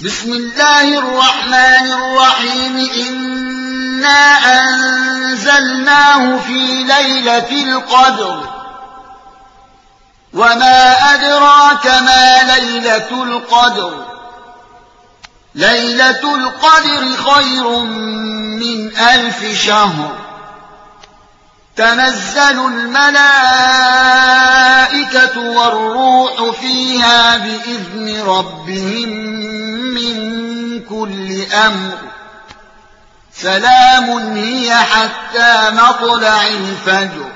بسم الله الرحمن الرحيم إنا أنزلناه في ليلة القدر وما أدراك ما ليلة القدر ليلة القدر خير من 1000 شهر تنزل الملائكة والروح فيها بإذن ربهم من كل أمر سلام هي حتى مطلع الفجر